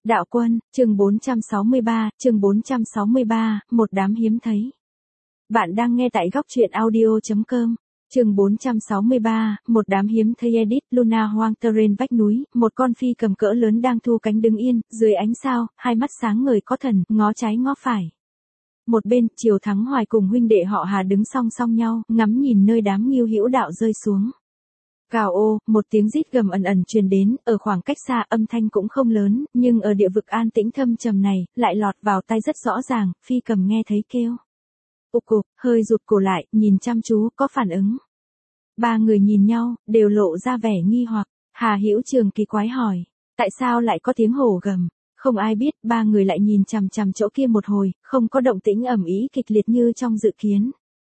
Đạo Quân, chương 463, một đám hiếm thấy. Bạn đang nghe tại góc truyện audio.com. Chương 463, một đám hiếm thấy edit Luna hoang terrain vách núi, một con phi cầm cỡ lớn đang thu cánh đứng yên, dưới ánh sao, hai mắt sáng ngời có thần, ngó trái ngó phải. Một bên, Triều Thắng Hoài cùng huynh đệ họ Hà đứng song song nhau, ngắm nhìn nơi đám Ngưu Hữu Đạo rơi xuống. Cào ô, một tiếng rít gầm ẩn ẩn truyền đến, ở khoảng cách xa âm thanh cũng không lớn, nhưng ở địa vực an tĩnh thâm trầm này, lại lọt vào tai rất rõ ràng, phi cầm nghe thấy kêu. Ục cục, hơi rụt cổ lại, nhìn chăm chú, có phản ứng. Ba người nhìn nhau, đều lộ ra vẻ nghi hoặc. Hà Hữu Trường kỳ quái hỏi, tại sao lại có tiếng hổ gầm? Không ai biết, ba người lại nhìn chằm chằm chỗ kia một hồi, không có động tĩnh ầm ĩ kịch liệt như trong dự kiến.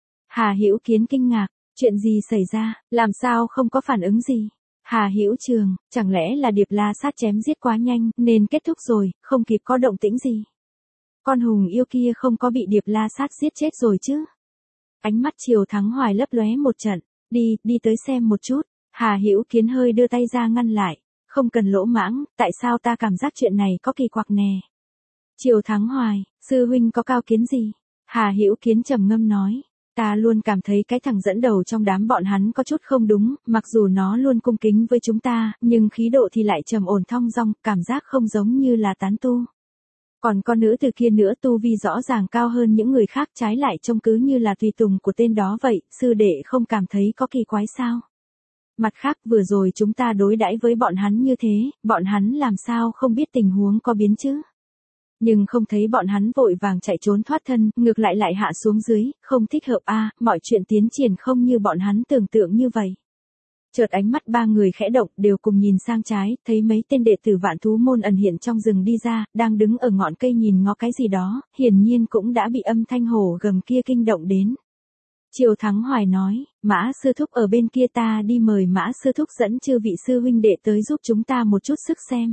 Hà Hữu Kiến kinh ngạc, chuyện gì xảy ra, làm sao không có phản ứng gì? Hà Hữu Trường, chẳng lẽ là Điệp La Sát chém giết quá nhanh, nên kết thúc rồi, không kịp có động tĩnh gì? Con hùng yêu kia không có bị Điệp La Sát giết chết rồi chứ? Ánh mắt Triều Thắng Hoài lấp lóe một trận, đi tới xem một chút. Hà Hữu Kiến hơi đưa tay ra ngăn lại, không cần lỗ mãng, tại sao ta cảm giác chuyện này có kỳ quặc nè? Triều Thắng Hoài, sư huynh có cao kiến gì? Hà Hữu Kiến trầm ngâm nói, ta luôn cảm thấy cái thằng dẫn đầu trong đám bọn hắn có chút không đúng, mặc dù nó luôn cung kính với chúng ta, nhưng khí độ thì lại trầm ổn thong dong, cảm giác không giống như là tán tu. Còn con nữ từ kia nữa tu vi rõ ràng cao hơn những người khác, trái lại trông cứ như là tùy tùng của tên đó vậy, sư đệ không cảm thấy có kỳ quái sao? Mặt khác vừa rồi chúng ta đối đãi với bọn hắn như thế, bọn hắn làm sao không biết tình huống có biến chứ? Nhưng không thấy bọn hắn vội vàng chạy trốn thoát thân, ngược lại hạ xuống dưới, không thích hợp a, mọi chuyện tiến triển không như bọn hắn tưởng tượng như vậy. Chợt ánh mắt ba người khẽ động, đều cùng nhìn sang trái, thấy mấy tên đệ tử Vạn Thú môn ẩn hiện trong rừng đi ra, đang đứng ở ngọn cây nhìn ngó cái gì đó, hiển nhiên cũng đã bị âm thanh hổ gầm kia kinh động đến. Triều Thắng Hoài nói, Mã sư thúc ở bên kia, ta đi mời Mã sư thúc dẫn chư vị sư huynh đệ tới giúp chúng ta một chút sức xem.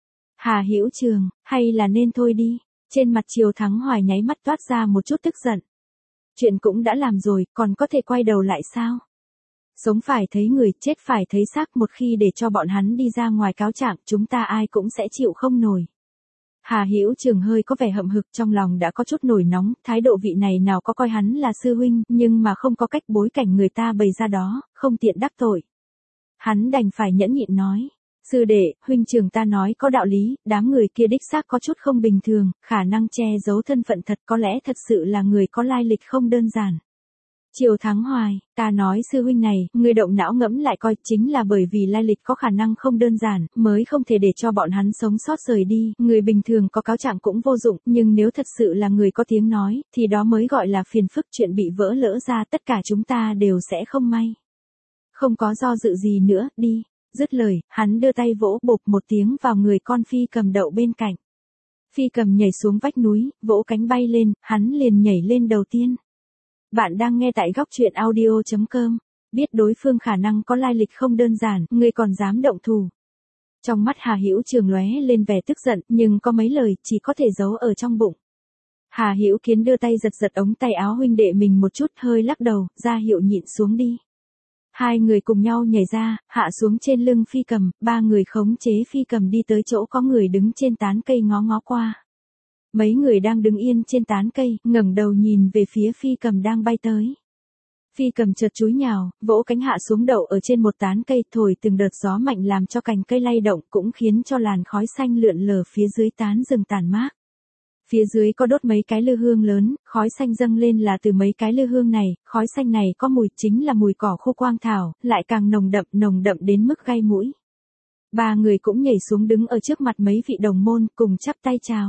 Hà Hữu Trường, hay là nên thôi đi. Trên mặt Triều Thắng Hoài nháy mắt toát ra một chút tức giận. Chuyện cũng đã làm rồi, còn có thể quay đầu lại sao? Sống phải thấy người, chết phải thấy xác, một khi để cho bọn hắn đi ra ngoài cáo trạng, chúng ta ai cũng sẽ chịu không nổi. Hà Hữu Trường hơi có vẻ hậm hực, trong lòng đã có chút nổi nóng, thái độ vị này nào có coi hắn là sư huynh, nhưng mà không có cách bối cảnh người ta bày ra đó, không tiện đắc tội. Hắn đành phải nhẫn nhịn nói, sư đệ, huynh trường ta nói có đạo lý, đám người kia đích xác có chút không bình thường, khả năng che giấu thân phận thật, có lẽ thật sự là người có lai lịch không đơn giản. Triều Thắng Hoài, ta nói sư huynh này, người động não ngẫm lại coi, chính là bởi vì lai lịch có khả năng không đơn giản, mới không thể để cho bọn hắn sống sót rời đi, người bình thường có cáo trạng cũng vô dụng, nhưng nếu thật sự là người có tiếng nói, thì đó mới gọi là phiền phức, chuyện bị vỡ lỡ ra tất cả chúng ta đều sẽ không may. Không có do dự gì nữa, đi. Dứt lời, hắn đưa tay vỗ bộp một tiếng vào người con phi cầm đậu bên cạnh. Phi cầm nhảy xuống vách núi, vỗ cánh bay lên, hắn liền nhảy lên đầu tiên. Bạn đang nghe tại góc truyện audio.com. Biết đối phương khả năng có lai lịch không đơn giản, ngươi còn dám động thủ. Trong mắt Hà Hữu Trường lóe lên vẻ tức giận, nhưng có mấy lời chỉ có thể giấu ở trong bụng. Hà Hữu Kiến đưa tay giật ống tay áo huynh đệ mình một chút, hơi lắc đầu, ra hiệu nhịn xuống đi. Hai người cùng nhau nhảy ra, hạ xuống trên lưng phi cầm, ba người khống chế phi cầm đi tới chỗ có người đứng trên tán cây ngó ngó qua. Mấy người đang đứng yên trên tán cây, ngẩng đầu nhìn về phía phi cầm đang bay tới. Phi cầm chợt chúi nhào, vỗ cánh hạ xuống đậu ở trên một tán cây, thổi từng đợt gió mạnh làm cho cành cây lay động, cũng khiến cho làn khói xanh lượn lờ phía dưới tán rừng tàn mát. Phía dưới có đốt mấy cái lư hương lớn, khói xanh dâng lên là từ mấy cái lư hương này, khói xanh này có mùi, chính là mùi cỏ khô quang thảo, lại càng nồng đậm đến mức gai mũi. Ba người cũng nhảy xuống đứng ở trước mặt mấy vị đồng môn, cùng chắp tay chào.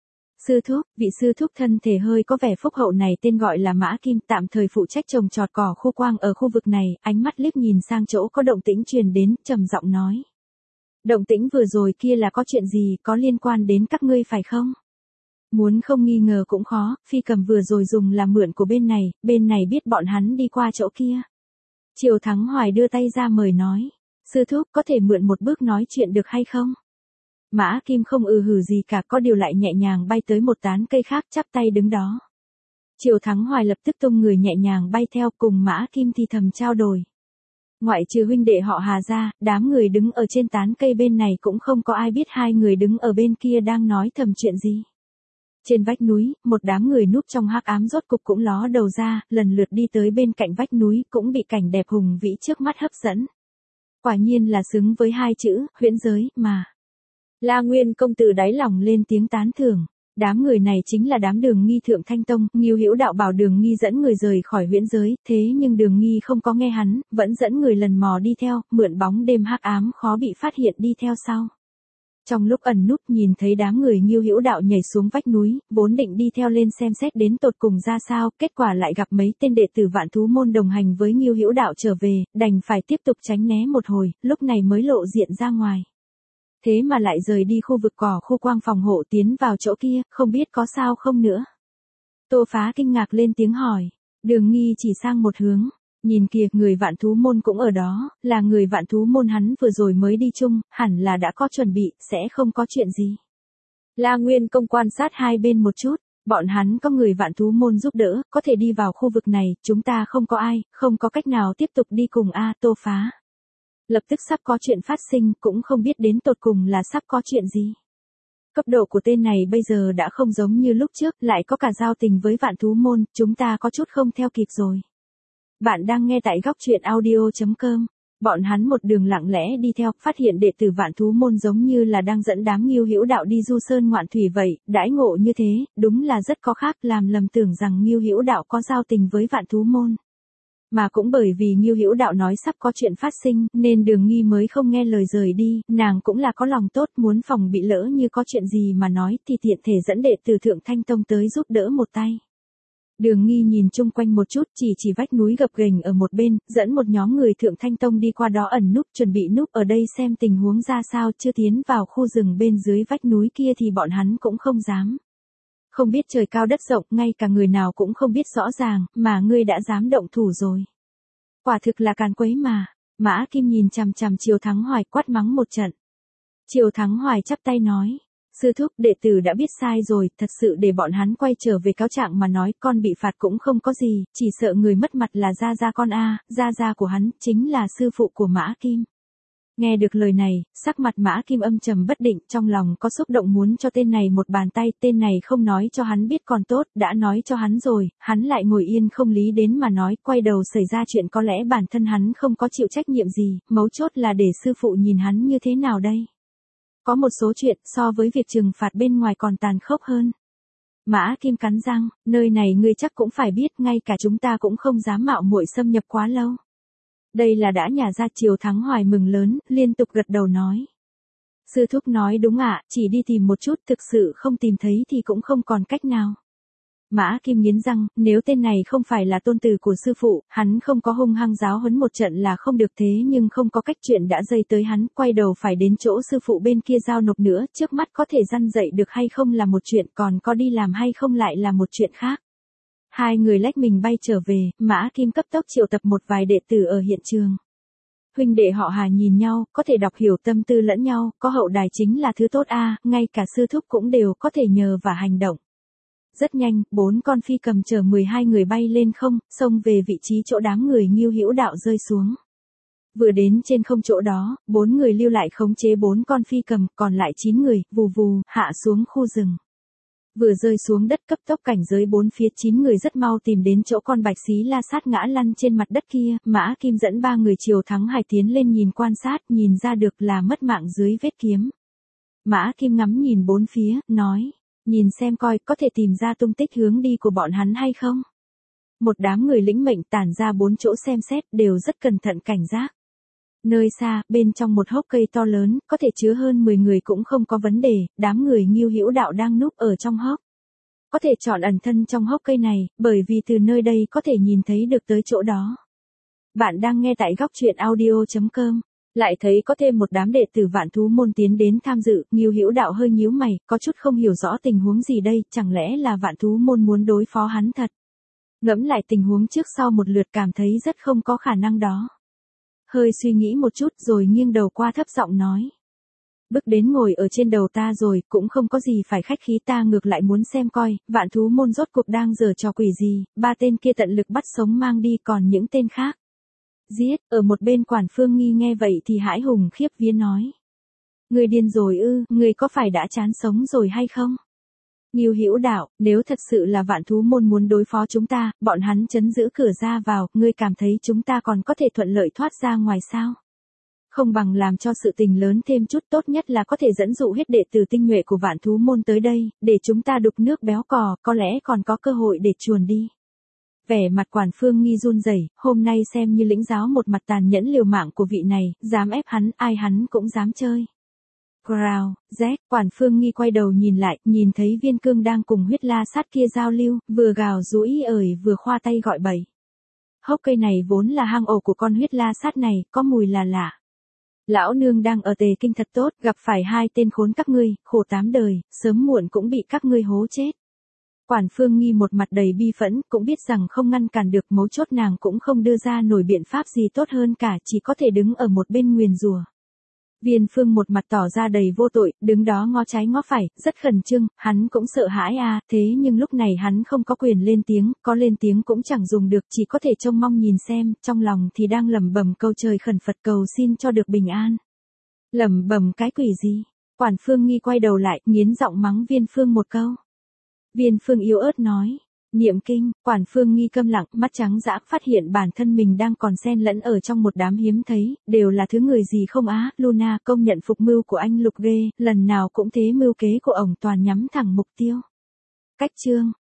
Sư thúc, vị sư thúc thân thể hơi có vẻ phúc hậu này tên gọi là Mã Kim, tạm thời phụ trách trồng trọt cỏ khô quang ở khu vực này, ánh mắt liếc nhìn sang chỗ có động tĩnh truyền đến, trầm giọng nói. Động tĩnh vừa rồi kia là có chuyện gì, có liên quan đến các ngươi phải không? Muốn không nghi ngờ cũng khó, phi cầm vừa rồi dùng là mượn của bên này biết bọn hắn đi qua chỗ kia. Triều Thắng Hoài đưa tay ra mời nói, sư thúc có thể mượn một bước nói chuyện được hay không? Mã Kim không hử gì cả, có điều lại nhẹ nhàng bay tới một tán cây khác, chắp tay đứng đó. Triều Thắng Hoài lập tức tung người nhẹ nhàng bay theo, cùng Mã Kim thì thầm trao đổi. Ngoại trừ huynh đệ họ Hà ra, đám người đứng ở trên tán cây bên này cũng không có ai biết hai người đứng ở bên kia đang nói thầm chuyện gì. Trên vách núi, một đám người núp trong hắc ám rốt cục cũng ló đầu ra, lần lượt đi tới bên cạnh vách núi cũng bị cảnh đẹp hùng vĩ trước mắt hấp dẫn. Quả nhiên là xứng với hai chữ, huyễn giới, mà. La Nguyên công tử đáy lòng lên tiếng tán thưởng. Đám người này chính là đám Đường Nghi Thượng Thanh Tông, Ngưu Hữu Đạo bảo Đường Nghi dẫn người rời khỏi huyễn giới, thế nhưng Đường Nghi không có nghe hắn, vẫn dẫn người lần mò đi theo, mượn bóng đêm hắc ám khó bị phát hiện đi theo sau. Trong lúc ẩn núp nhìn thấy đám người Ngưu Hữu Đạo nhảy xuống vách núi, vốn định đi theo lên xem xét đến tột cùng ra sao, kết quả lại gặp mấy tên đệ tử Vạn Thú môn đồng hành với Ngưu Hữu Đạo trở về, đành phải tiếp tục tránh né một hồi, lúc này mới lộ diện ra ngoài. Thế mà lại rời đi khu vực cỏ khu quang phòng hộ tiến vào chỗ kia, không biết có sao không nữa. Tô Phá kinh ngạc lên tiếng hỏi, Đường Nghi chỉ sang một hướng, nhìn kìa, người Vạn Thú môn cũng ở đó, là người Vạn Thú môn hắn vừa rồi mới đi chung, hẳn là đã có chuẩn bị, sẽ không có chuyện gì. La Nguyên công quan sát hai bên một chút, bọn hắn có người Vạn Thú môn giúp đỡ, có thể đi vào khu vực này, chúng ta không có ai, không có cách nào tiếp tục đi cùng Tô Phá. Lập tức sắp có chuyện phát sinh, cũng không biết đến tột cùng là sắp có chuyện gì. Cấp độ của tên này bây giờ đã không giống như lúc trước, lại có cả giao tình với Vạn Thú môn, chúng ta có chút không theo kịp rồi. Bạn đang nghe tại góc truyện audio.com. Bọn hắn một đường lặng lẽ đi theo, phát hiện đệ tử Vạn Thú môn giống như là đang dẫn đám Ngưu Hữu Đạo đi du sơn ngoạn thủy vậy, đãi ngộ như thế, đúng là rất có khác, làm lầm tưởng rằng Ngưu Hữu Đạo có giao tình với Vạn Thú môn. Mà cũng bởi vì Ngưu Hữu Đạo nói sắp có chuyện phát sinh, nên Đường Nghi mới không nghe lời rời đi, nàng cũng là có lòng tốt muốn phòng bị lỡ như có chuyện gì mà nói thì tiện thể dẫn đệ tử Thượng Thanh Tông tới giúp đỡ một tay. Đường Nghi nhìn chung quanh một chút, chỉ vách núi gập ghềnh ở một bên, dẫn một nhóm người Thượng Thanh Tông đi qua đó ẩn núp, chuẩn bị núp ở đây xem tình huống ra sao, chưa tiến vào khu rừng bên dưới vách núi kia thì bọn hắn cũng không dám. Không biết trời cao đất rộng, ngay cả người nào cũng không biết rõ ràng, mà ngươi đã dám động thủ rồi. Quả thực là càn quấy mà. Mã Kim nhìn chằm chằm Triều Thắng Hoài quát mắng một trận. Triều Thắng Hoài chắp tay nói, sư thúc, đệ tử đã biết sai rồi, thật sự để bọn hắn quay trở về cáo trạng mà nói, con bị phạt cũng không có gì, chỉ sợ người mất mặt là gia con gia của hắn, chính là sư phụ của Mã Kim. Nghe được lời này, sắc mặt Mã Kim âm trầm bất định, trong lòng có xúc động muốn cho tên này một bàn tay, tên này không nói cho hắn biết còn tốt, đã nói cho hắn rồi, hắn lại ngồi yên không lý đến mà nói, quay đầu xảy ra chuyện có lẽ bản thân hắn không có chịu trách nhiệm gì, mấu chốt là để sư phụ nhìn hắn như thế nào đây. Có một số chuyện so với việc trừng phạt bên ngoài còn tàn khốc hơn. Mã Kim cắn răng, nơi này ngươi chắc cũng phải biết, ngay cả chúng ta cũng không dám mạo muội xâm nhập quá lâu. Đây là đã nhả ra. Triều Thắng Hoài mừng lớn, liên tục gật đầu nói. Sư thúc nói đúng ạ, chỉ đi tìm một chút, thực sự không tìm thấy thì cũng không còn cách nào. Mã Kim nghiến răng, nếu tên này không phải là tôn tử của sư phụ, hắn không có hung hăng giáo huấn một trận là không được, thế nhưng không có cách, chuyện đã dây tới hắn, quay đầu phải đến chỗ sư phụ bên kia giao nộp nữa, trước mắt có thể răn dạy được hay không là một chuyện, còn có đi làm hay không lại là một chuyện khác. Hai người lách mình bay trở về, Mã Kim cấp tốc triệu tập một vài đệ tử ở hiện trường. Huynh đệ họ Hà nhìn nhau, có thể đọc hiểu tâm tư lẫn nhau, có hậu đài chính là thứ tốt ngay cả sư thúc cũng đều có thể nhờ và hành động. Rất nhanh, 4 con phi cầm chở 12 người bay lên không, xông về vị trí chỗ đám người Ngưu Hữu Đạo rơi xuống. Vừa đến trên không chỗ đó, 4 người lưu lại khống chế 4 con phi cầm, còn lại 9 người, vù vù, hạ xuống khu rừng. Vừa rơi xuống đất, cấp tốc cảnh giới 4 phía, 9 người rất mau tìm đến chỗ con bạch xí la sát ngã lăn trên mặt đất kia, Mã Kim dẫn 3 người Triều Thắng Hải tiến lên nhìn quan sát, nhìn ra được là mất mạng dưới vết kiếm. Mã Kim ngắm nhìn 4 phía, nói, nhìn xem coi có thể tìm ra tung tích hướng đi của bọn hắn hay không. Một đám người lĩnh mệnh tản ra 4 chỗ xem xét, đều rất cẩn thận cảnh giác. Nơi xa, bên trong một hốc cây to lớn, có thể chứa hơn 10 người cũng không có vấn đề, đám người Ngưu Hữu Đạo đang núp ở trong hốc. Có thể chọn ẩn thân trong hốc cây này, bởi vì từ nơi đây có thể nhìn thấy được tới chỗ đó. Bạn đang nghe tại góc truyện audio.com. Lại thấy có thêm một đám đệ tử Vạn Thú môn tiến đến tham dự, Ngưu Hữu Đạo hơi nhíu mày, có chút không hiểu rõ tình huống gì đây, chẳng lẽ là Vạn Thú môn muốn đối phó hắn thật. Ngẫm lại tình huống trước sau một lượt cảm thấy rất không có khả năng đó. Hơi suy nghĩ một chút rồi nghiêng đầu qua thấp giọng nói. Bước đến ngồi ở trên đầu ta rồi, cũng không có gì phải khách khí, ta ngược lại muốn xem coi, Vạn Thú môn rốt cuộc đang giở trò quỷ gì, 3 tên kia tận lực bắt sống mang đi, còn những tên khác. Giết, ở một bên Quản Phương Nghi nghe vậy thì hãi hùng khiếp vía nói. Người điên rồi ư, người có phải đã chán sống rồi hay không? Ngưu Hữu Đạo, nếu thật sự là Vạn Thú môn muốn đối phó chúng ta, bọn hắn trấn giữ cửa ra vào, ngươi cảm thấy chúng ta còn có thể thuận lợi thoát ra ngoài sao? Không bằng làm cho sự tình lớn thêm chút, tốt nhất là có thể dẫn dụ huyết đệ tử tinh nhuệ của Vạn Thú môn tới đây, để chúng ta đục nước béo cò, có lẽ còn có cơ hội để chuồn đi. Vẻ mặt Quản Phương Nghi run rẩy, hôm nay xem như lĩnh giáo một mặt tàn nhẫn liều mạng của vị này, dám ép hắn, ai hắn cũng dám chơi. Growl, Z, Quản Phương Nghi quay đầu nhìn lại, nhìn thấy Viên Cương đang cùng huyết la sát kia giao lưu, vừa gào rũi ời vừa khoa tay gọi bậy. Hốc cây này vốn là hang ổ của con huyết la sát này, có mùi là lạ. Lão nương đang ở Tề Kinh thật tốt, gặp phải hai tên khốn các ngươi, khổ 8 đời, sớm muộn cũng bị các ngươi hố chết. Quản Phương Nghi một mặt đầy bi phẫn, cũng biết rằng không ngăn cản được, mấu chốt nàng cũng không đưa ra nổi biện pháp gì tốt hơn cả, chỉ có thể đứng ở một bên nguyền rủa. Viên Phương một mặt tỏ ra đầy vô tội, đứng đó ngó trái ngó phải, rất khẩn trương, hắn cũng sợ hãi thế nhưng lúc này hắn không có quyền lên tiếng, có lên tiếng cũng chẳng dùng được, chỉ có thể trông mong nhìn xem, trong lòng thì đang lẩm bẩm câu trời khẩn Phật cầu xin cho được bình an. Lẩm bẩm cái quỷ gì? Quản Phương Nghi quay đầu lại, nghiến giọng mắng Viên Phương một câu. Viên Phương yếu ớt nói. Niệm kinh, Quản Phương Nghi câm lặng, mắt trắng dã, phát hiện bản thân mình đang còn xen lẫn ở trong một đám hiếm thấy, đều là thứ người gì không Luna công nhận phục mưu của anh Lục ghê, lần nào cũng thế, mưu kế của ổng toàn nhắm thẳng mục tiêu. Cách chương